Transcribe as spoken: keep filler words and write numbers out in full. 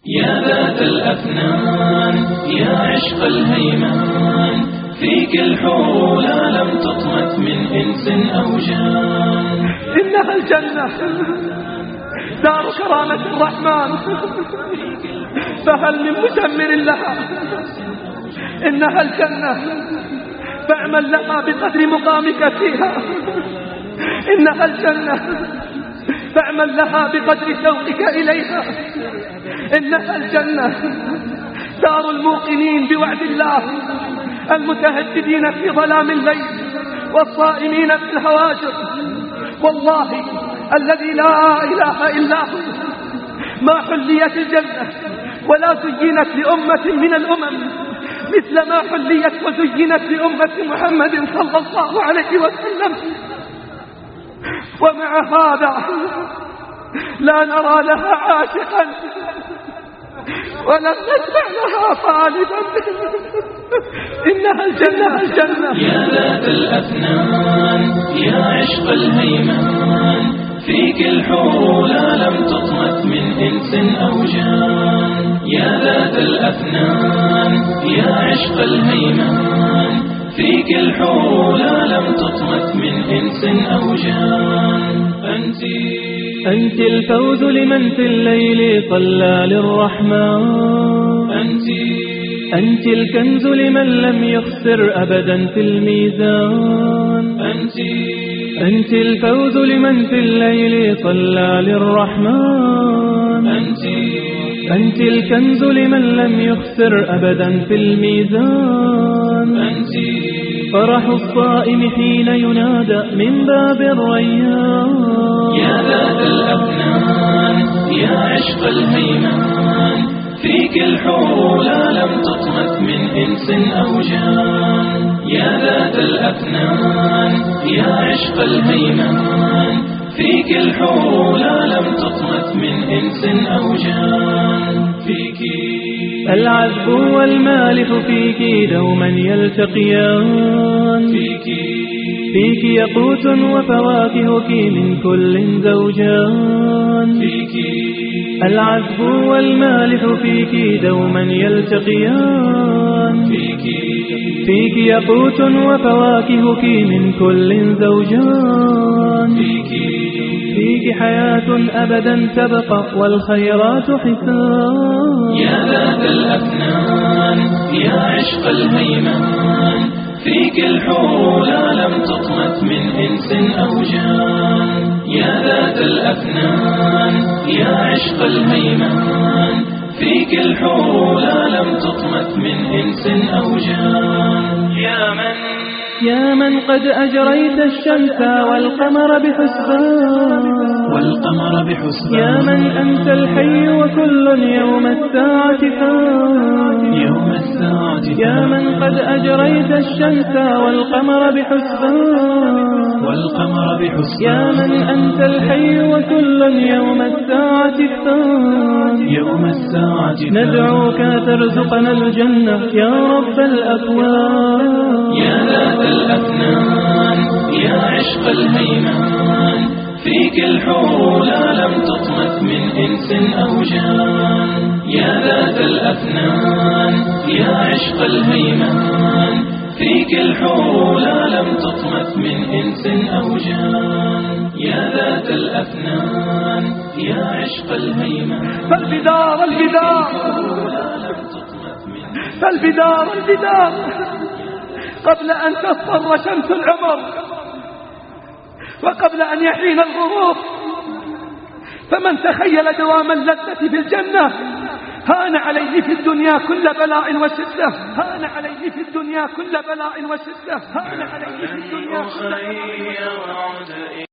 يا ذات الأفنان يا عشق الهيمان، فيك الحور لا لم تطمث من إنس أو جان. إنها الجنة دار كرامة الرحمن، فهل من مجمر لها؟ إنها الجنة فاعمل لها بقدر مقامك فيها. إنها الجنة فاعمل لها بقدر شوقك إليها. إنها الجنة دار الموقنين بوعد الله، المتهجدين في ظلام الليل والصائمين في الهواجر. والله الذي لا إله إلا هو ما حليت الجنة ولا زينت لأمة من الأمم مثل ما حليت وزينت لأمة محمد صلى الله عليه وسلم. ومع هذا لا نرى لها عاشقا ولم نسمع لها طالبا. إنها الجنة الجنة. يا ذات الأفنان يا عشق الهيمان، فيك الحور لا لم تطمث من إنس أو جان. يا ذات الأفنان يا عشق الهيمان، فيك الحور لا لم تطمث من إنس أو جان. أنت أنت الفوز لمن في الليل صلى للرحمن. أنت أنت الكنز لمن لم يخسر أبدا في الميزان. أنت أنت الفوز لمن في الليل صلى للرحمن. أنت أنت الكنز لمن لم يخسر أبدا في الميزان. أنت فرح الصائم حين ينادى من باب الريان. يا ذات الأفنان يا عشق الهيمان، فيك الحور لا لم تطمث من إنس أو جان. يا ذات الأفنان يا عشق الهيمان، فيك الحور لا لم تطمث من إنس أو جان. فيك العذب والمالح فيك دوما يلتقيان. فيك فيك يقوت وفواكهك من كل زوجان. فيك العذب والمالح فيك دوما يلتقيان. فيك فيك يقوت وفواكهك من كل زوجان. فيك فيك حياة أبدا تبقى والخيرات حسان. يا ذات الأفنان يا عشق الهيمان، فيك الحور لا لم تطمث من إنس أو جان. يا ذات الأفنان يا عشق الهيمان، فيك الحور لا لم تطمث من إنس أو جان. يا من يا من قد أجريت الشمس والقمر بحسبان. والقمر بحسبان. يا من أنت الحي وكل يوم الساعة فان. يوم الساعة يا من قد أجريت الشمس والقمر بحسبان. والقمر بحسبان. يا من أنت الحي وكل يوم الساعة فان. يوم الساعة ندعوك ترزقنا الجنة يا رب الأكوان. يا ذات الأفنان يا عشق الهيمان، فيك الحور لا لم تطمث من إنس أو جان. يا ذات الأفنان يا عشق الهيمان، فيك الحور لا لم تطمث من إنس أو جان. يا ذات الأفنان يا عشق الهيمان، فالبدار البدار فالبدار البدار قبل أن تصفر شمس العمر وقبل أن يحين الغروب. فمن تخيل دوام اللذة في الجنة هان عليه في الدنيا كل بلاء وشدة. هان عليه في الدنيا كل بلاء وشدة. هان عليه في الدنيا كل بلاء وشدة.